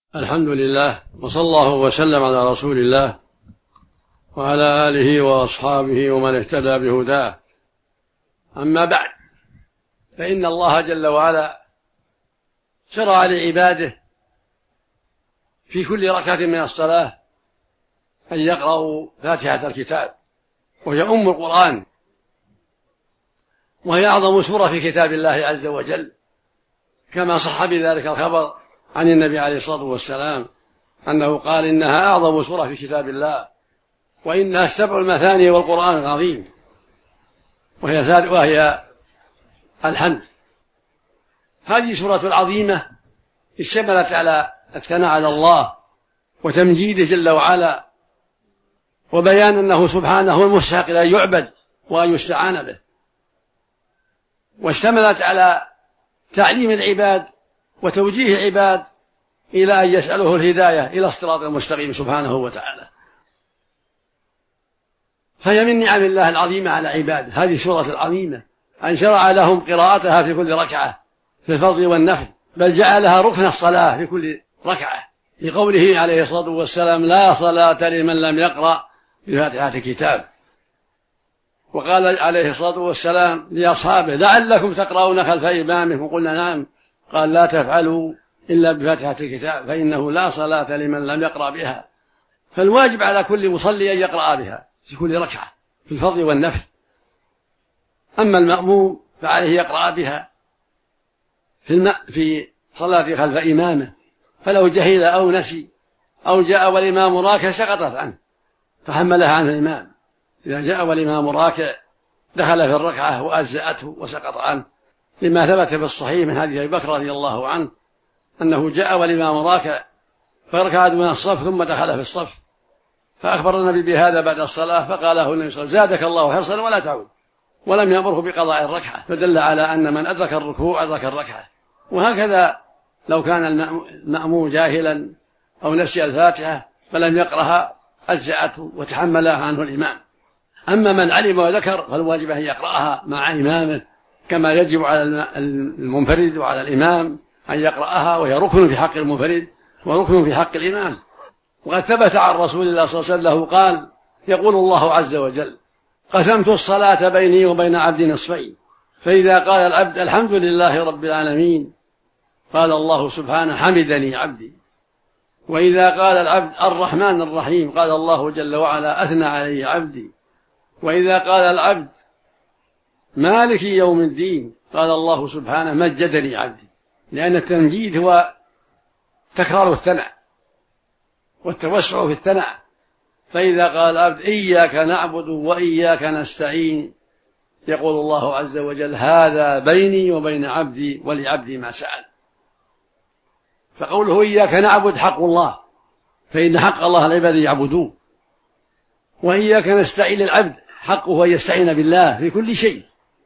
الحمد لله، وصلى الله وسلم على رسول الله وعلى آله وأصحابه ومن اهتدى بهداه. أما بعد، فإن الله جل وعلا شرع لعباده في كل ركعة من الصلاة أن يقرأوا فاتحة الكتاب، وهي أم القرآن، وهي أعظم سورة في كتاب الله عز وجل، كما صح بذلك الخبر عن النبي عليه الصلاة والسلام أنه قال: إنها أعظم سورة في كتاب الله، وإنها 7 المثاني والقرآن العظيم، وهي الحمد. هذه سورة العظيمة اشتملت على الثناء على الله وتمجيده جل وعلا، وبيان أنه سبحانه هو المستحق أن يعبد وأن يستعان به، واشتملت على تعليم العباد وتوجيه العباد إلى أن يسأله الهداية إلى الصراط المستقيم سبحانه وتعالى. فهي من نعم الله العظيمة على عباده هذه السورة العظيمة، أن شرع لهم قراءتها في كل ركعة في الفرض والنفل، بل جعلها ركن الصلاة في كل ركعة، لقوله عليه الصلاة والسلام: لا صلاة لمن لم يقرأ بفاتحة الكتاب. وقال عليه الصلاة والسلام لأصحابه: لعلكم تقرؤون خلف إمامكم. قلنا: نعم. قال: لا تفعلوا إلا بفاتحة الكتاب، فإنه لا صلاة لمن لم يقرأ بها. فالواجب على كل مصلي أن يقرأ بها في كل ركعة في الفرض والنفل. أما المأموم فعليه يقرأ بها في صلاة خلف إمامه، فلو جهل أو نسي أو جاء والإمام راكع سقطت عنه فحملها عنه الإمام. إذا جاء والإمام راكع دخل في الركعة وأجزأته وسقط عنه، لما ثبت في الصحيح من حديث أبي بكر رضي الله عنه أنه جاء والإمام راكع فركع دون الصف ثم دخل في الصف، فأخبر النبي بهذا بعد الصلاة، فقال له النبي صلى الله عليه وسلم: زادك الله حرصا ولا تعود، ولم يأمره بقضاء الركعة، فدل على أن من أدرك الركوع أدرك الركعة. وهكذا لو كان المأموم جاهلا أو نسي الفاتحة فلم يقرأها أجزأته وتحملها عنه الإمام. أما من علم وذكر فالواجب أن يقرأها مع إمامه، كما يجب على المنفرد وعلى الإمام أن يقرأها، وهي ركن في حق المنفرد وركن في حق الإمام. وقد ثبت عن رسول الله صلى الله عليه وسلم قال: يقول الله عز وجل: قسمت الصلاة بيني وبين عبدي نصفين، فإذا قال العبد الحمد لله رب العالمين قال الله سبحانه: حمدني عبدي. وإذا قال العبد الرحمن الرحيم قال الله جل وعلا: أثنى علي عبدي. وإذا قال العبد مالك يوم الدين قال الله سبحانه: مجدني عبدي. لأن التمجيد هو تكرار الثناء والتوسع في الثناء. فإذا قال العبد إياك نعبد وإياك نستعين يقول الله عز وجل: هذا بيني وبين عبدي ولعبدي ما سأل. فقوله إياك نعبد حق الله، فإن حق الله العباد يعبدوه. وإياك نستعين العبد حقه أن يستعين بالله في كل شيء.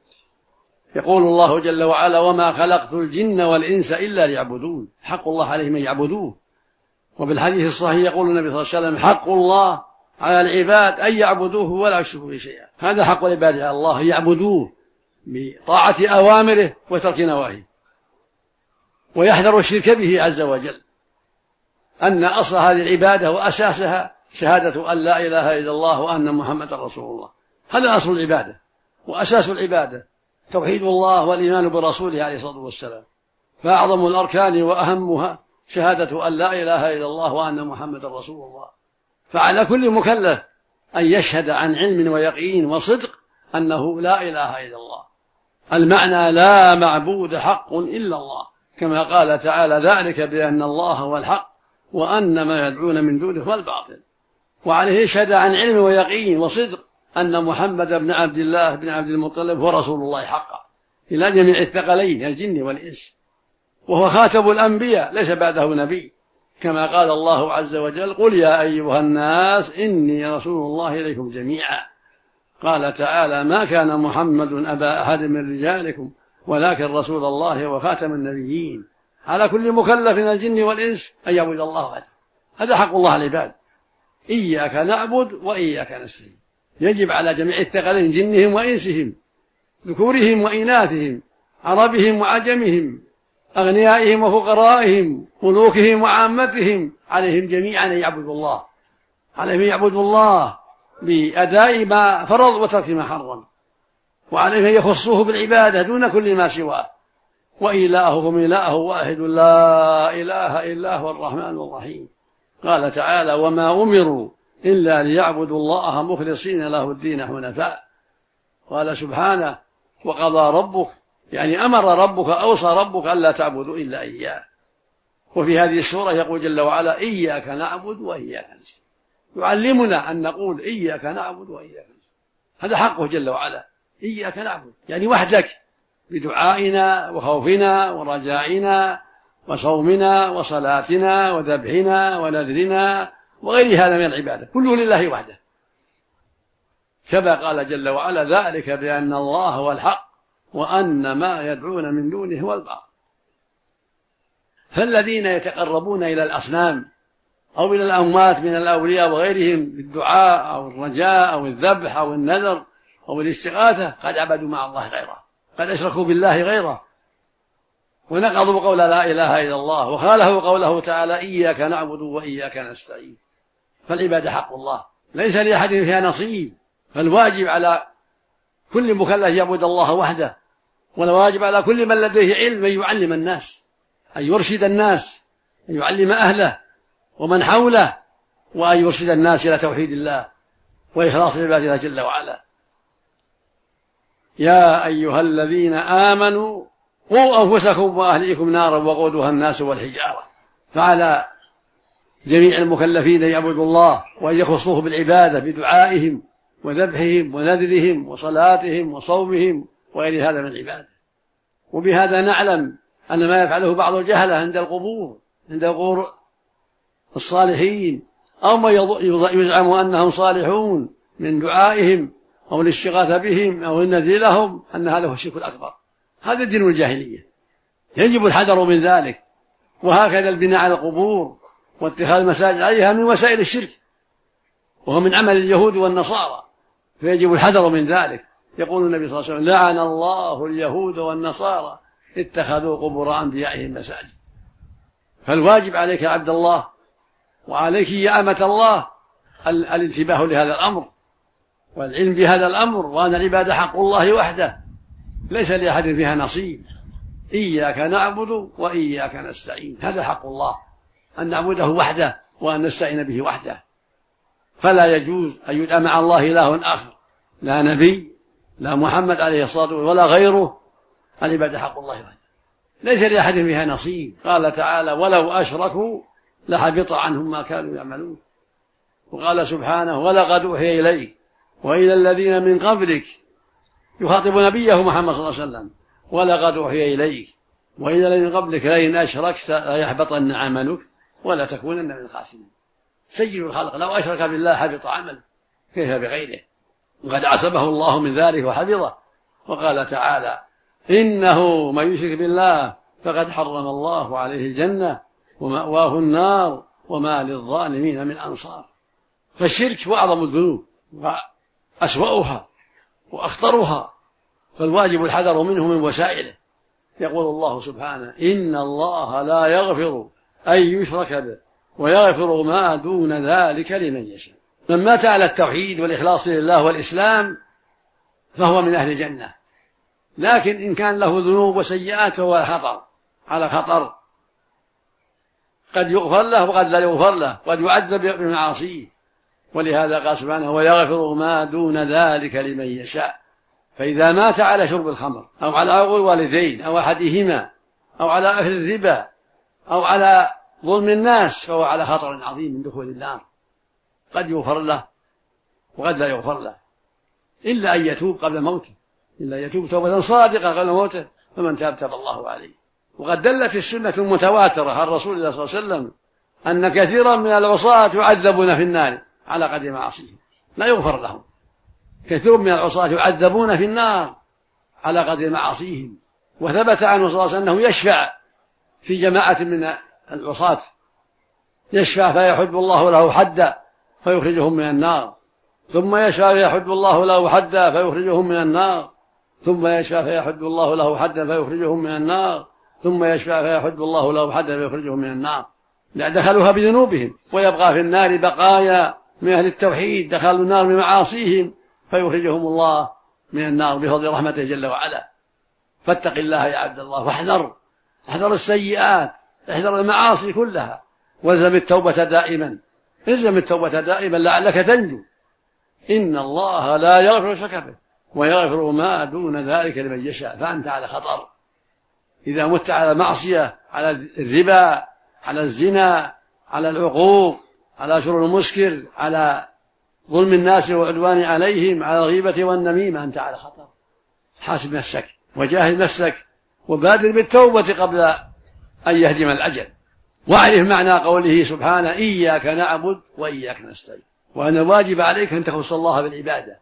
يقول الله جل وعلا: وما خلقت الجن والإنس إلا ليعبدون. حق الله عليهم أن يعبدوه. وبالحديث الصحيح يقول النبي صلى الله عليه وسلم: حق الله على العباد أن يعبدوه ولا يشركوا به شيئا. هذا حق العباد على الله، يعبدوه بطاعة أوامره وترك نواهيه، ويحذر الشرك به عز وجل. أن أصل هذه العبادة وأساسها شهادة أن لا إله إلا الله وأن محمد رسول الله. هذا أصل العبادة وأساس العبادة، توحيد الله والإيمان برسوله عليه الصلاة والسلام. فأعظم الأركان وأهمها شهادة أن لا إله إلا الله وأن محمد رسول الله. فعلى كل مكلف أن يشهد عن علم ويقين وصدق أنه لا إله إلا الله. المعنى: لا معبود حق إلا الله، كما قال تعالى: ذلك بأن الله هو الحق وأن ما يدعون من دونه هو الباطل. وعليه يشهد عن علم ويقين وصدق أن محمد بن عبد الله بن عبد المطلب هو رسول الله حقا إلى جميع الثقلين الجن والإنس، وهو خاتم الأنبياء ليس بعده نبي، كما قال الله عز وجل: قل يا أيها الناس إني رسول الله إليكم جميعا. قال تعالى: ما كان محمد أبا أحد من رجالكم ولكن رسول الله وخاتم النبيين. على كل مكلف من الجن والإنس أن يعبد الله وحده. هذا حق الله على العباد. إياك نعبد وإياك نستعين. يجب على جميع الثقلين جنهم وإنسهم، ذكورهم وإناثهم، عربهم وعجمهم، أغنيائهم وفقرائهم، ملوكهم وعامتهم، عليهم جميعا أن يعبدوا الله، عليهم يعبدوا الله بأداء ما فرض وترك ما حرم، وعليهم أن يخصوه بالعبادة دون كل ما سواه، وإلههم إله واحد لا إله إلا هو الرحمن الرحيم. قال تعالى: وما أمروا إلا ليعبدوا الله مخلصين له الدين حنفاء. قال سبحانه: وقضى ربك، يعني أمر ربك، أوصى ربك ألا تعبدوا إلا إياه. وفي هذه السورة يقول جل وعلا: إياك نعبد وإياك نستعين، يعلمنا أن نقول إياك نعبد وإياك نستعين، هذا حقه جل وعلا، إياك نعبد يعني وحدك، بدعائنا وخوفنا ورجائنا وصومنا وصلاتنا وذبحنا ونذرنا وغير هذا من العبادة، كله لله وحده، كما قال جل وعلا: ذلك بأن الله هو الحق وأن ما يدعون من دونه هو الباطل. فالذين يتقربون إلى الأصنام أو إلى الأموات من الأولياء وغيرهم بالدعاء أو الرجاء أو الذبح أو النذر أو الاستغاثة قد عبدوا مع الله غيره، قد أشركوا بالله غيره، ونقضوا قول لا إله إلا الله، وخالفوا قوله تعالى: إياك نعبد وإياك نستعين. فالعبادة حق الله، ليس لأحد فيها نصيب، فالواجب على كل مكلف يعبد الله وحده، والواجب على كل من لديه علم أن يعلم الناس، أن يرشد الناس، أن يعلم أهله ومن حوله، وأن يرشد الناس إلى توحيد الله وإخلاص عبادة الله جل وعلا. يا أيها الذين آمنوا قوا أنفسكم وأهليكم نارا وقودها الناس والحجارة. فعلى جميع المكلفين يعبدوا الله وأن يخصوه بالعبادة بدعائهم وذبحهم ونذرهم وصلاتهم وصومهم وغير هذا من العبادة. وبهذا نعلم أن ما يفعله بعض الجهلة عند القبور، عند قبور الصالحين، أو ما يزعم أنهم صالحون من دعائهم أو الاستغاثة بهم أو النذر لهم، أن هذا هو الشرك الأكبر، هذا دين الجاهلية، يجب الحذر من ذلك. وهكذا البناء على القبور واتخاذ المساجد عليها من وسائل الشرك، وهو من عمل اليهود والنصارى، فيجب الحذر من ذلك. يقول النبي صلى الله عليه وسلم: لعن الله اليهود والنصارى اتخذوا قبور أنبيائهم مساجد. فالواجب عليك يا عبد الله وعليك يا أمة الله الانتباه لهذا الأمر والعلم بهذا الأمر، وأن العبادة حق الله وحده، ليس لأحد فيها نصيب. إياك نعبد وإياك نستعين، هذا حق الله، أن نعبده وحده وأن نستعين به وحده. فلا يجوز أن يدعى مع الله إله آخر، لا نبي، لا محمد عليه الصلاة والسلام ولا غيره. العبادة حق الله وحده، ليس لأحد فيها نصيب. قال تعالى: ولو أشركوا لحبط عنهم ما كانوا يعملون. وقال سبحانه: ولقد أوحي إليك وإلى الذين من قبلك، يخاطب نبيه محمد صلى الله عليه وسلم: ولقد أوحي إليك وإلى الذين من قبلك لئن أشركت ليحبطن عملك ولا تكونن من الخاسرين. سيد الخلق لو أشرك بالله حبط عمله، كيف بغيره؟ وقد عصمه الله من ذلك وحفظه. وقال تعالى: إنه من يشرك بالله فقد حرم الله عليه الجنة ومأواه النار وما للظالمين من أنصار. فالشرك هو أعظم الذنوب وأسوأها وأخطرها، فالواجب الحذر منه من وسائله. يقول الله سبحانه: إن الله لا يغفر أن يشرك به ويغفر ما دون ذلك لمن يشاء. من مات على التوحيد والإخلاص لله والإسلام فهو من أهل الجنة، لكن إن كان له ذنوب وسيئات فهو على خطر، قد يغفر له وقد لا يغفر له، قد يعذب بمعاصيه. ولهذا قال سبحانه: ويغفر ما دون ذلك لمن يشاء. فإذا مات على شرب الخمر أو على عقوق الوالدين أو أحدهما أو على أكل الربا أو على ظلم الناس فهو على خطر عظيم من دخول النار، قد يغفر له وقد لا يغفر له، إلا أن يتوب قبل موته، إلا أن يتوب توبة صادقة قبل موته، فمن تاب تاب الله عليه. وقد دلت السنة المتواترة عن رسول الله صلى الله عليه وسلم أن كثيرا من العصاة يعذبون في النار على قدر معاصيهم، لا يغفر لهم. كثير من العصاة يعذبون في النار على قدر معاصيهم. وثبت عنه صلى الله عليه وسلم أنه يشفع في جماعة من العصاة، يشفع فيحد الله له حدا فيخرجهم من النار، ثم يشفع فيحد الله له حدا فيخرجهم من النار، ثم يشفع فيحد الله له حدا فيخرجهم من النار، ثم يشفع فيحد الله له حدا فيخرجهم من النار، لا دخلوها بذنوبهم، ويبقى في النار بقايا من أهل التوحيد دخلوا النار بمعاصيهم فيخرجهم الله من النار بفضل رحمته جل وعلا. فاتق الله يا عبد الله، واحذر السيئات، احذر المعاصي كلها، والزم التوبة دائما، الزم التوبة دائما لعلك تنجو. إن الله لا يغفر شرك به ويغفر ما دون ذلك لمن يشاء، فأنت على خطر إذا مت على معصية، على الربا، على الزنا، على العقوق، على شرب المسكر، على ظلم الناس والعدوان عليهم، على الغيبة والنميمة، أنت على خطر. حاسب نفسك وجاهد نفسك وبادر بالتوبة قبل أن يهجم الأجل. واعرف معنى قوله سبحانه إياك نعبد وإياك نستعين، وأن الواجب عليك أن تخص الله بالعبادة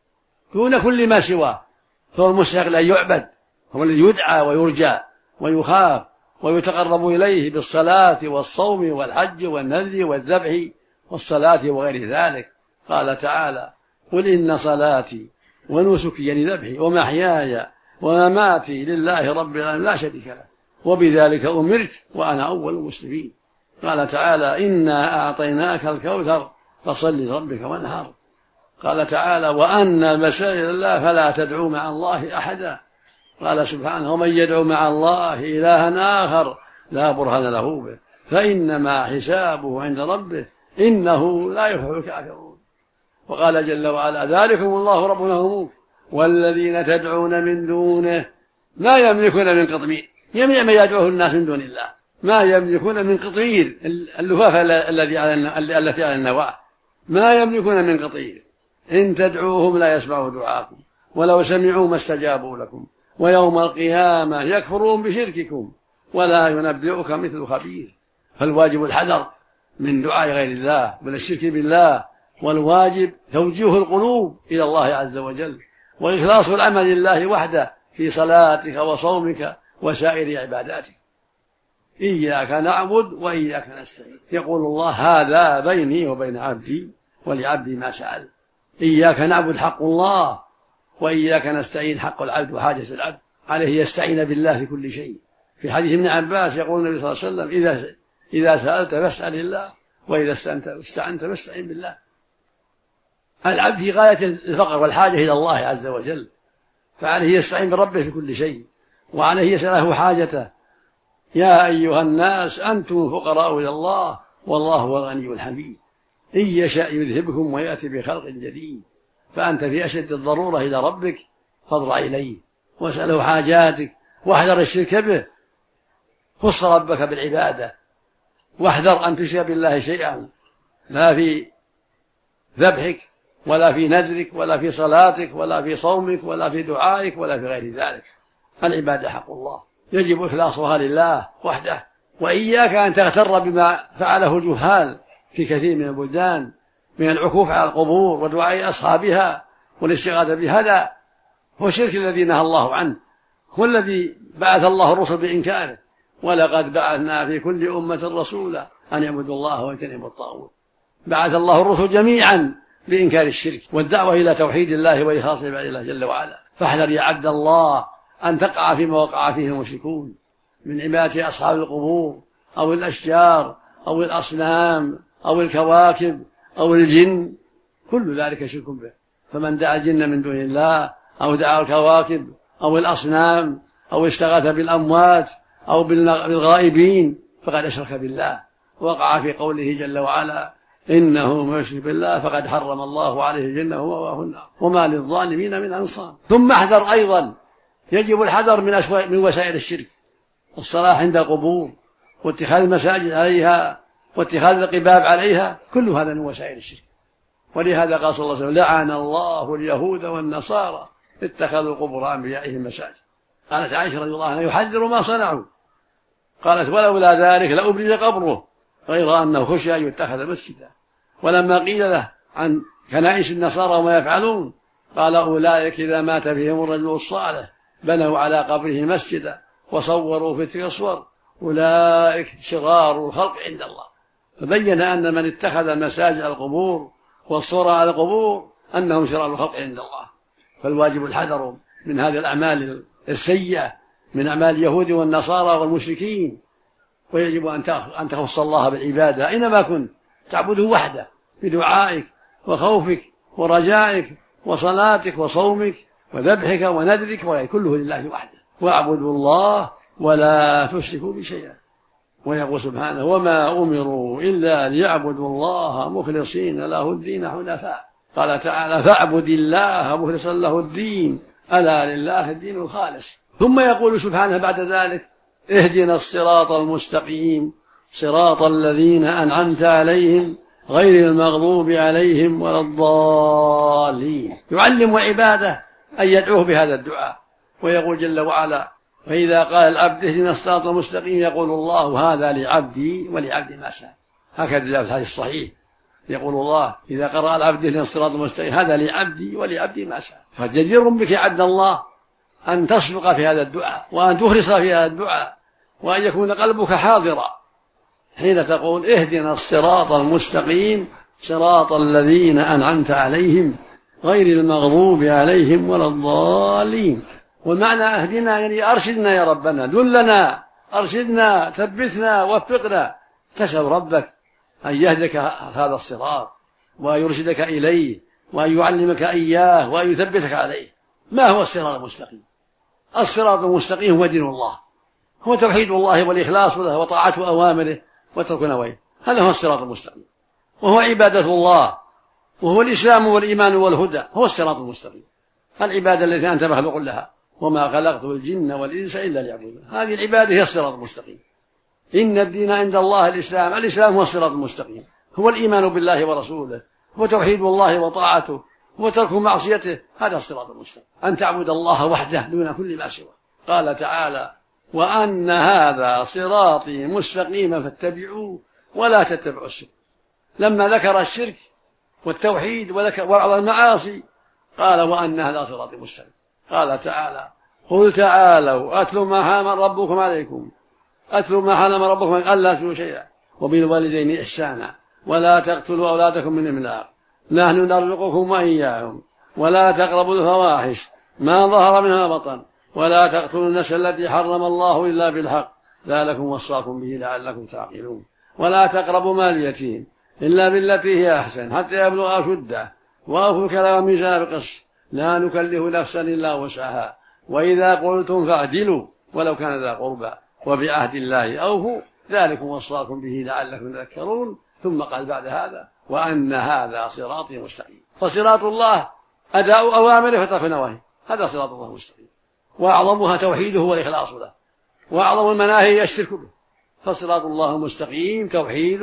دون كل ما سواه، فهو المستحق أن يعبد، هو الذي يدعى ويرجى ويخاف ويتقرب إليه بالصلاة والصوم والحج والنذر والذبح والصلاة وغير ذلك. قال تعالى قل إن صلاتي ونسكي يعني ذبحي ومحياي ومماتي لله رب العالمين لا شريك له وبذلك أمرت وأنا أول المسلمين. قال تعالى إنا أعطيناك الكوثر فصل لربك وانحر. قال تعالى وأن المساجد لله فلا تدعوا مع الله أحدا. قال سبحانه ومن يدعو مع الله إلها آخر لا برهان له به فإنما حسابه عند ربه إنه لا يفلح الكافرون. وقال جل وعلا ذلكم الله ربنا وموت والذين تدعون من دونه ما يملكون من قطمير، جميع ما يدعوه الناس من دون الله ما يملكون من قطمير، اللفافة التي على النواة، ما يملكون من قطمير. إن تدعوهم لا يسمعوا دعاءكم ولو سمعوا ما استجابوا لكم ويوم القيامة يكفرون بشرككم ولا ينبئك مثل خبير. فالواجب الحذر من دعاء غير الله بل الشرك بالله، والواجب توجيه القلوب إلى الله عز وجل وإخلاص العمل لله وحده في صلاتك وصومك وسائر عباداتك. إياك نعبد وإياك نستعين. يقول الله هذا بيني وبين عبدي ولعبدي ما سأل. إياك نعبد حق الله وإياك نستعين حق العبد وحاجة العبد، عليه يستعين بالله في كل شيء. في حديث ابن عباس يقول النبي صلى الله عليه وسلم إذا سألت فاسأل الله وإذا استعنت فاستعن بالله. العبد في غاية الفقر والحاجة إلى الله عز وجل، فعليه يستعين بربه في كل شيء وعليه يسأله حاجته. يا أيها الناس أنتم فقراء إلى الله والله هو الغني الحميد إن يشاء يذهبكم ويأتي بخلق جديد. فأنت في أشد الضرورة إلى ربك فاضرع إليه واسأله حاجاتك واحذر الشرك به. خص ربك بالعبادة واحذر أن تشرك بالله شيئا، لا في ذبحك ولا في نذرك ولا في صلاتك ولا في صومك ولا في دعائك ولا في غير ذلك. العبادة حق الله يجب إخلاصها لله وحده. وإياك أن تغتر بما فعله الجهال في كثير من البلدان من العكوف على القبور ودعاء أصحابها والاستغاثة بهذا هو الشرك الذي نهى الله عنه، هو الذي بعث الله الرسل بإنكاره. ولقد بعثنا في كل أمة رسولا أن يعبدوا الله ويجتنبوا الطاغوت. بعث الله الرسل جميعا بإنكار الشرك والدعوة إلى توحيد الله وإخلاص عباد الله جل وعلا. فاحذر يا عبد الله أن تقع فيما وقع فيه المشركون من عبادة أصحاب القبور أو الأشجار أو الأصنام أو الكواكب أو الجن، كل ذلك شرك به. فمن دعا الجن من دون الله أو دعا الكواكب أو الأصنام أو استغاث بالأموات أو بالغائبين فقد أشرك بالله، وقع في قوله جل وعلا إنه من يشرك بالله فقد حرم الله عليه الجنة ومأواه النار وما للظالمين من أنصار. ثم احذر أيضا، يجب الحذر من وسائل الشرك، الصلاة عند القبور واتخاذ المساجد عليها واتخاذ القباب عليها، كل هذا من وسائل الشرك. ولهذا قال صلى الله عليه وسلم لعن الله اليهود والنصارى اتخذوا قبور أنبيائهم مساجد. قالت عائشة رضي الله عنها يحذر ما صنعوا، قالت ولولا ذلك لأبرز قبره غير أنه خشي أن يتخذ مسجدا. ولما قيل له عن كنائس النصارى وما يفعلون قال أولئك إذا مات بهم الرجل الصالح بنوا على قبره مسجدا وصوروا في تلك الصور أولئك شرار الخلق عند الله. فبين أن من اتخذ مساجد القبور والصور على القبور أنهم شرار الخلق عند الله. فالواجب الحذر من هذه الأعمال السيئة من أعمال اليهود والنصارى والمشركين، ويجب أن تخص الله بالعبادة أينما كنت، تعبده وحده بدعائك وخوفك ورجائك وصلاتك وصومك وذبحك ونذرك، كله لله وحده، واعبدوا الله ولا تشركوا بشيئا. ويقول سبحانه: وما أمروا إلا ليعبدوا الله مخلصين له الدين حنفاء. قال تعالى: فاعبد الله مخلصا له الدين، ألا لله الدين الخالص. ثم يقول سبحانه بعد ذلك: اهدنا الصراط المستقيم صراط الذين أنعمت عليهم غير المغضوب عليهم ولا الضالين. يعلم عباده أن يدعوه بهذا الدعاء، ويقول جل وعلا: فإذا قال العبد اهدنا الصراط المستقيم يقول الله: هذا لعبدي ولعبدي ما سأل. هكذا جاء في الحديث الصحيح، يقول الله: إذا قرأ العبد اهدنا الصراط المستقيم هذا لعبدي ولعبدي ما سأل. فجدير بك يا عبد الله أن تصدق في هذا الدعاء، وأن تخلص في هذا الدعاء، وأن يكون قلبك حاضرا حين تقول اهدنا الصراط المستقيم صراط الذين أنعمت عليهم غير المغضوب عليهم ولا الضالين. والمعنى اهدنا يعني أرشدنا يا ربنا، دلنا، أرشدنا، ثبتنا، وفقنا. تسأل ربك أن يهدك هذا الصراط ويرشدك إليه وأن يعلمك إياه وأن يثبتك عليه. ما هو الصراط المستقيم؟ الصراط المستقيم هو دين الله، هو توحيد الله والإخلاص له وطاعة أوامره وترك نواهيه. هذا هو الصراط المستقيم، وهو عبادة الله، وهو الإسلام والإيمان والهدى. هو الصراط المستقيم، العبادة التي أنت مخلوق لها. وما خلقت الجن والإنس إلا ليعبدون. هذه العبادة هي الصراط المستقيم. إن الدين عند الله الإسلام. الإسلام هو الصراط المستقيم، هو الإيمان بالله ورسوله، هو توحيد الله وطاعته، هو ترك معصيته. هذا الصراط المستقيم، أن تعبد الله وحده دون كل ما سواه. قال تعالى: وأن هذا صراطي مستقيما فاتبعوه ولا تتبعوا السبل. لما ذكر الشرك والتوحيد وبعض المعاصي قال: وأن هذا صراطي مستقيم. قال تعالى: قل تعالوا أتل ما حرم ربكم عليكم، أتل ما حرم ربكم ألا تشركوا شيئا وبالوالدين إحسانا ولا تقتلوا أولادكم من إملاق نحن نرزقكم وإياهم ولا تقربوا الفواحش ما ظهر منها بطن ولا تقتلوا النفس التي حرم الله إلا بالحق ذلكم وصاكم به لعلكم تعقلون ولا تقربوا مال اليتيم إلا بالتي هي أحسن حتى يبلغ أشده وأوفوا الكيل والميزان بالقسط لا نكلف نفسا إلا وسعها وإذا قلتم فاعدلوا ولو كان ذا قربى وبعهد الله أوفوا ذلكم وصاكم به لعلكم تذكرون. ثم قال بعد هذا: وأن هذا صراطي مستقيم. فصراط الله أداء أوامره وترك نواهيه، هذا صراط الله مستقيم، وأعظمها توحيده والإخلاص له، وأعظم المناهي الشرك به. فصراط الله المستقيم توحيده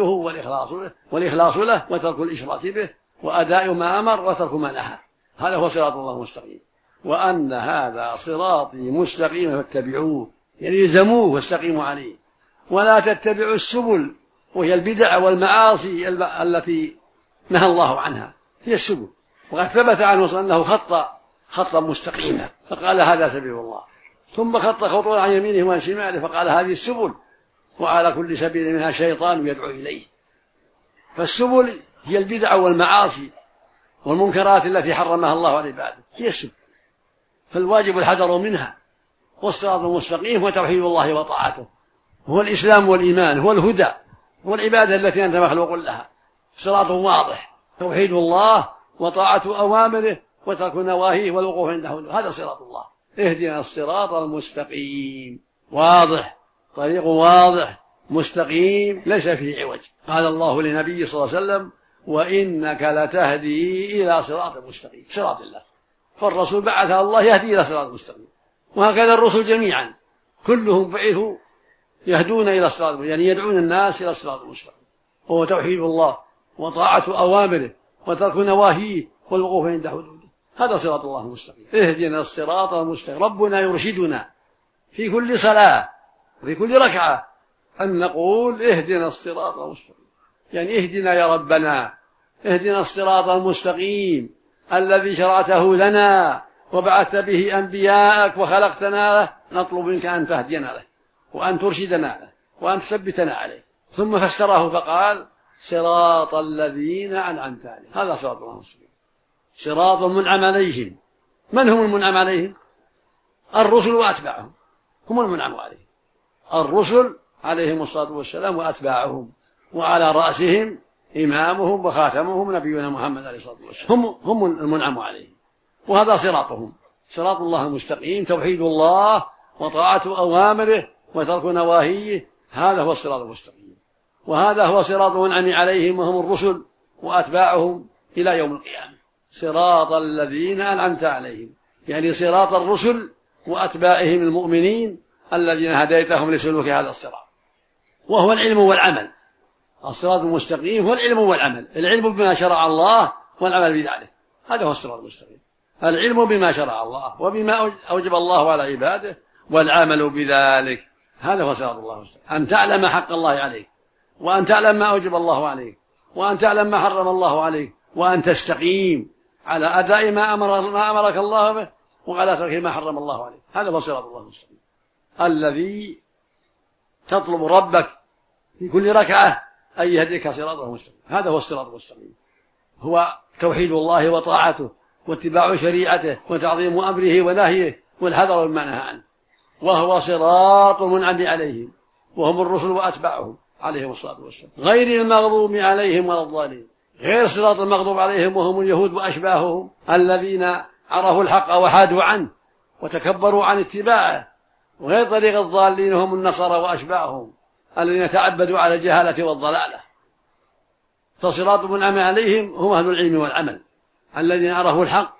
والإخلاص له وترك الإشراك به وأداء ما أمر وترك ما نهى، هذا هو صراط الله المستقيم. وأن هذا صراطي مستقيم فاتبعوه يعني يلزموه واستقيموا عليه ولا تتبعوا السبل وهي البدع والمعاصي التي نهى الله عنها، هي السبل. وقد ثبت عنه أنه خطا مستقيما فقال: هذا سبيل الله، ثم خط خطوة عن يمينه وعن شماله فقال: هذه السبل، وعلى كل سبيل منها شيطان يدعو إليه. فالسبل هي البدع والمعاصي والمنكرات التي حرمها الله على عباده، هي السبل، فالواجب الحذر منها. والصراط المستقيم هو توحيد الله وطاعته، هو الإسلام والإيمان، هو الهدى، هو العبادة التي أنت مخلوق لها. صراط واضح، توحيد الله وطاعة أوامره وترك نواهيه والوقوف عند حدوده، هذا صراط الله. اهدنا الصراط المستقيم، واضح، طريق واضح مستقيم ليس فيه عوج. قال الله لنبي صلى الله عليه وسلم: وإنك لتهدي إلى صراط مستقيم، صراط الله. فالرسول بعثه الله يهدي إلى صراط مستقيم، وهكذا الرسل جميعا كلهم بعثوا يهدون إلى الصراط، يعني يدعون الناس إلى الصراط المستقيم، وهو توحيد الله وطاعة أوامره وترك نواهيه والوقوف عند حدوده، هذا صراط الله المستقيم. اهدنا الصراط المستقيم. ربنا يرشدنا في كل صلاة وفي كل ركعة أن نقول: اهدنا الصراط المستقيم، يعني اهدنا يا ربنا، اهدنا الصراط المستقيم الذي شرعته لنا وبعثت به أنبياءك وخلقتنا له، نطلب منك أن تهدينا له وأن ترشدنا له وأن تثبتنا عليه. ثم فسره فقال: صراط الذين أنعمت عليهم، هذا صراط الله المستقيم، صراط منعم عليهم. من هم المنعم عليهم؟ الرسل وأتباعهم، هم المنعم عليهم، الرسل عليهم الصلاة والسلام وأتباعهم، وعلى رأسهم إمامهم وخاتمهم نبينا محمد عليه الصلاة والسلام، هم المنعم عليهم، وهذا صراطهم، صراط الله المستقيم، توحيد الله وطاعة أوامره وترك نواهيه، هذا هو الصراط المستقيم، وهذا هو صراط المنعم عليهم وهم الرسل وأتباعهم إلى يوم القيامة، صراط الذين أنعمت عليهم، يعني صراط الرسل وأتباعهم المؤمنين الذين هديتهم لسلوك هذا الصراط، وهو العلم والعمل. الصراط المستقيم هو العلم والعمل، العلم بما شرع الله والعمل بذلك، هذا هو الصراط المستقيم، العلم بما شرع الله وبما أوجب الله على عباده والعمل بذلك، هذا هو صراط الله المستقيم، أن تعلم حق الله عليك، وأن تعلم ما أوجب الله عليك، وأن تعلم ما حرم الله عليك، وأن تستقيم على أداء ما أمرك الله به وعلى ترك ما حرم الله عليك، هذا هو صراط الله المستقيم الذي تطلب ربك في كل ركعة أن يهديك صراطه المستقيم، هذا هو الصراط المستقيم، هو توحيد الله وطاعته واتباع شريعته وتعظيم أمره ونهيه والحذر مما نهى عنه، وهو صراط المنعم عليهم وهم الرسل وأتباعهم عليهم الصلاة والسلام، غير المغضوب عليهم ولا الضالين، غير صراط المغضوب عليهم وهم اليهود وأشباههم الذين عرفوا الحق وحادوا عنه وتكبروا عن اتباعه، وغير طريق الضالين هم النصارى وأشباههم الذين تعبدوا على الجهالة والضلالة. فصراط المنعم عليهم هم أهل العلم والعمل الذين عرفوا الحق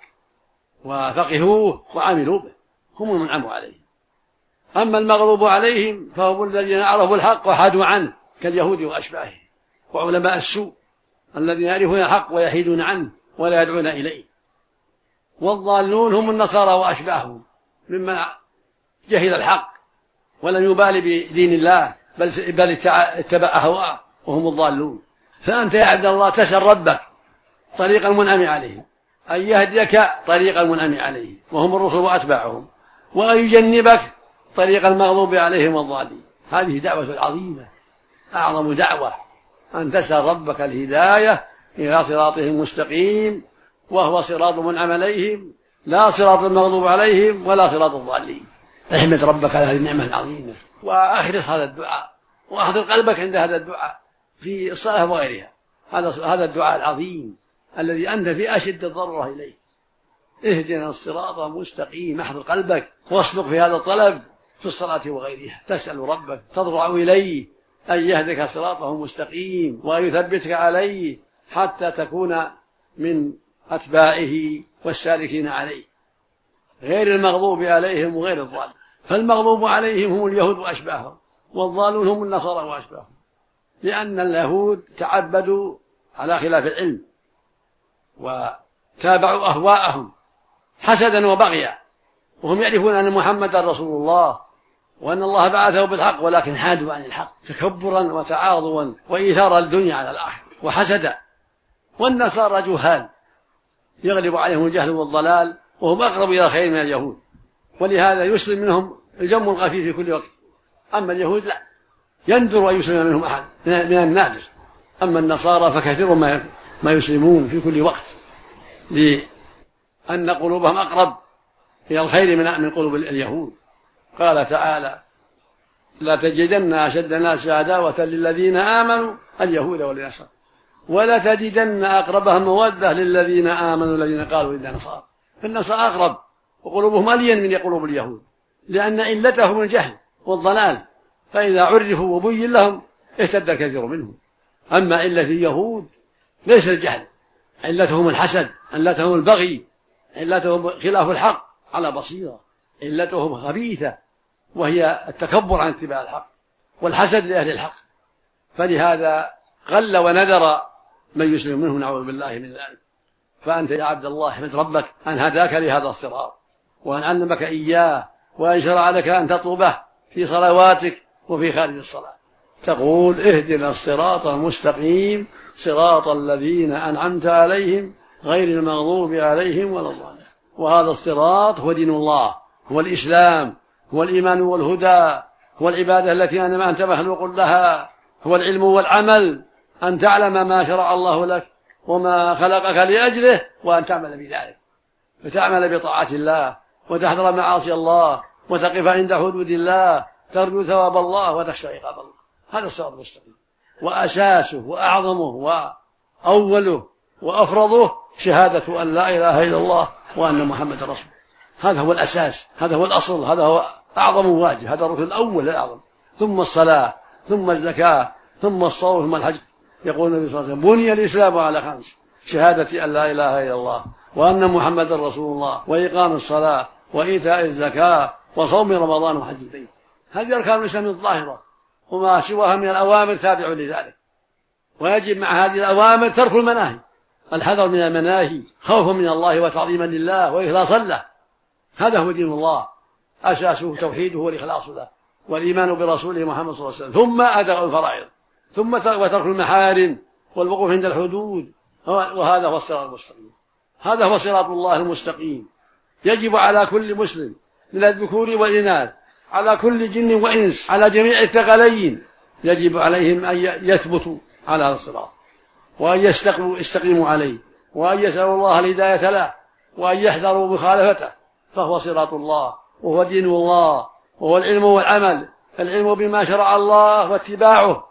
وفقهوه وعملوا به، هم المنعم عليهم. أما المغضوب عليهم فهم الذين عرفوا الحق وحادوا عنه كاليهود وأشباههم وعلماء السوء الذين يعرفون الحق ويحيدون عنه ولا يدعون إليه. والضالون هم النصارى وأشباههم ممن جهل الحق ولم يبالي بدين الله بل اتبع هواه وهم الضالون. فأنت يا عبد الله تسأل ربك طريق المنعم عليهم أن يهديك طريق المنعم عليهم وهم الرسل وأتباعهم، وأن يجنبك طريق المغضوب عليهم والضالين. هذه دعوة عظيمة، أعظم دعوة أن تسأل ربك الهداية إلى صراطه المستقيم، وهو صراط المنعم عليهم لا صراط المغضوب عليهم ولا صراط الضالين. احمد ربك على هذه النعمة العظيمة وأخلص هذا الدعاء وأحضر قلبك عند هذا الدعاء في الصلاة وغيرها. هذا الدعاء العظيم الذي أنت في أشد الضرورة إليه. اهدنا الصراط المستقيم، احضر قلبك واصدق في هذا الطلب في الصلاة وغيرها، تسأل ربك تضرع إليه أن يهدك صراطه المستقيم وأن يثبتك عليه حتى تكون من أتباعه والسالكين عليه، غير المغضوب عليهم وغير الضالين. فالمغضوب عليهم هم اليهود وأشباههم، والضالون هم النصارى وأشباههم، لأن اليهود تعبدوا على خلاف العلم وتابعوا أهواءهم حسدا وبغيا، وهم يعرفون أن محمدا رسول الله وأن الله بعثه بالحق، ولكن حادوا عن الحق تكبرا وتعاظما وإيثار الدنيا على الآخرة وحسدا. والنصارى جهال يغلب عليهم الجهل والضلال، وهم أقرب إلى الخير من اليهود، ولهذا يسلم منهم الجم الخفيف في كل وقت. أما اليهود لا، يندر أن يسلم منهم أحد من النادر. أما النصارى فكثير ما يسلمون في كل وقت، لأن قلوبهم أقرب إلى الخير من قلوب اليهود. قال تعالى: لا تجدن أشد الناس عداوة للذين آمنوا اليهود والنصارى ولا تجدن أقربهم مودة للذين آمنوا الذين قالوا إنا نصارى. النصارى أقرب وقلوبهم ألين من قلوب اليهود، لأن علتهم الجهل والضلال، فإذا عرفوا وبين لهم اهتد الكثير منهم. أما علة اليهود ليس الجهل، علتهم الحسد، علتهم البغي، علتهم خلاف الحق على بصيرة، علتهم خبيثة وهي التكبر عن اتباع الحق والحسد لأهل الحق. فلهذا قل وندر من يسلم منه، نعوذ بالله من ذلك. فأنت يا عبد الله احمد ربك أن هداك لهذا الصراط وأن علمك إياه وأن شرع لك أن تطلبه في صلواتك وفي خارج الصلاة. تقول: اهدنا الصراط المستقيم صراط الذين أنعمت عليهم غير المغضوب عليهم ولا الضالين. وهذا الصراط هو دين الله، هو الإسلام، هو الإيمان والهدى، هو العبادة التي أنت مخلوق لها، هو العلم والعمل، أن تعلم ما شرع الله لك وما خلقك لأجله وأن تعمل بذلك، فتعمل بطاعة الله وتحذر معاصي الله وتقف عند حدود الله، ترجو ثواب الله وتخشى عقاب الله. هذا الصراط المستقيم، وأساسه وأعظمه وأوله وأفرضه شهادة أن لا إله إلا الله وأن محمد رسول. هذا هو الأساس، هذا هو الأصل، هذا هو أعظم واجب، هذا الركن الأول الأعظم، ثم الصلاة، ثم الزكاة، ثم الصوم، ثم الحج. يقول النبي صلى الله عليه وسلم: بني الإسلام على 5: شهادة أن لا إله إلا الله وأن محمد رسول الله، وإقام الصلاة، وإيتاء الزكاة، وصوم رمضان وحج البيت. هذه أركان الإسلام الظاهرة، وما سواها من الأوامر تابع لذلك. ويجب مع هذه الأوامر ترك المناهي، الحذر من المناهي خوفا من الله وتعظيما لله وإخلاصا له. هذا هو دين الله، أساسه توحيده والإخلاص له والإيمان برسوله محمد صلى الله عليه وسلم، ثم أداء الفرائض، ثم وترك المحارم والوقوف عند الحدود. وهذا هو الصراط المستقيم، هذا هو صراط الله المستقيم. يجب على كل مسلم من الذكور والإناث، على كل جن وإنس، على جميع الثقلين، يجب عليهم أن يثبتوا على هذا الصراط، وأن يستقيموا عليه، وأن يسألوا الله الهداية له، وأن يحذروا مخالفته. فهو صراط الله، وهو دين الله، وهو العلم والعمل، العلم بما شرع الله واتباعه،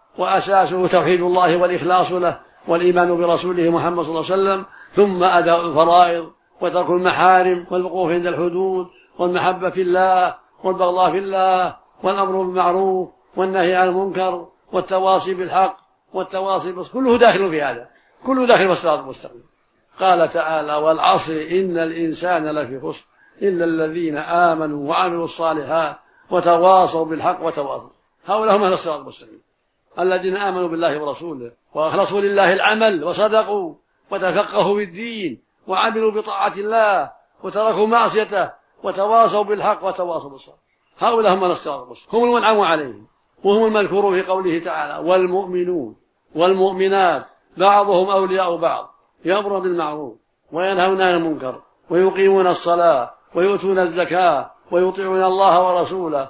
وأساسه توحيد الله والإخلاص له والإيمان برسوله محمد صلى الله عليه وسلم، ثم أداء الفرائض، وترك المحارم، والوقوف عند الحدود، والمحبة في الله، والبغضاء في الله، والأمر بالمعروف، والنهي عن المنكر، والتواصي بالحق، والتواصي كله داخل في هذا، كله داخل في الصراط المستقيم. قال تعالى: والعصر إن الإنسان لفي خسر إلا الذين آمنوا وعملوا الصالحات وتواصوا بالحق وتواصوا. هؤلاء هم أهل الصراط المستقيم، الذين آمنوا بالله ورسوله وأخلصوا لله العمل، وصدقوا، وتفقهوا بالدين، وعملوا بطاعة الله، وتركوا معصيته، وتواصوا بالحق وتواصوا بالصبر. هؤلاء هم أهل الصراط المستقيم، هم المنعم عليهم، وهم المذكورون في قوله تعالى: والمؤمنون والمؤمنات بعضهم أولياء بعض يأمرون بالمعروف وينهون عن المنكر ويقيمون الصلاة ويؤتون الزكاة ويطيعون الله ورسوله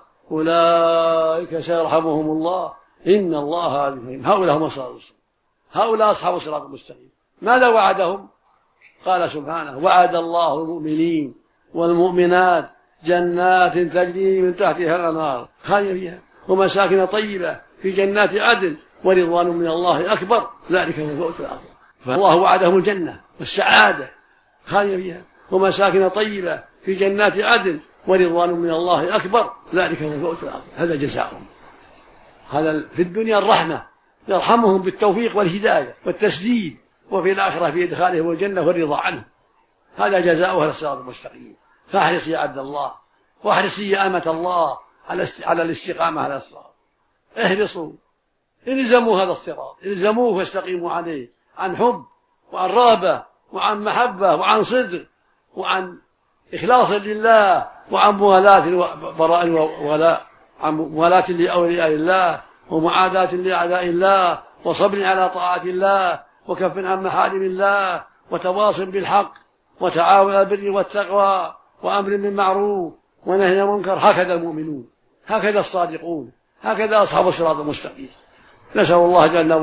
أولئك سيرحمهم الله إن الله عليم. هؤلاء هم الصراط المستقيم، هؤلاء أصحاب الصراط المستقيم. ماذا وعدهم؟ قال سبحانه: وعد الله المؤمنين والمؤمنات جنات تجري من تحتها الأنهار خالدين فيها ومساكن طيبة في جنات عدن ورضوان من الله أكبر ذلك هو الفوز العظيم. فالله وعدهم الجنة والسعادة خالدين فيها ومساكن طيبة في جنات عدن ورضوان من الله أكبر ذلك هو الفوز العظيم. هذا جزاؤهم، هذا في الدنيا الرحمة، يرحمهم بالتوفيق والهداية والتسديد، وفي الآخرة في إدخالهم الجنة والرضا عنه. هذا جزاء أهل الصراط المستقيم. فاحرص يا عبد الله، واحرص يا أمة الله على الاستقامة على الصراط. احرصوا، الزموا هذا الصراط، الزموه واستقيموا عليه، عن حب وعن رغبة وعن محبة وعن صدق وعن إخلاص لله وعن موالاة براء وولاء، عن موالاة لأولياء الله ومعاداة لأعداء الله، وصبر على طاعة الله، وكف عن محارم الله، وتواصل بالحق، وتعاون على البر والتقوى، وأمر بالمعروف ونهي عن المنكر. هكذا المؤمنون، هكذا الصادقون، هكذا أصحاب الصراط المستقيم. نسأل الله جعلنا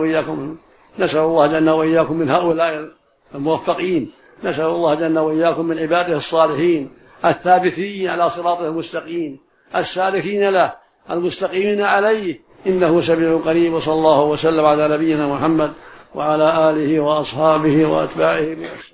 وإياكم من هؤلاء الموفقين، نسأل الله جعلنا وإياكم من عباده الصالحين الثابتين على صراطه المستقيم السالكين له المستقيمين عليه، إنه سميع قريب. وصلى الله وسلم على نبينا محمد وعلى آله وأصحابه وأتباعه بإحسان.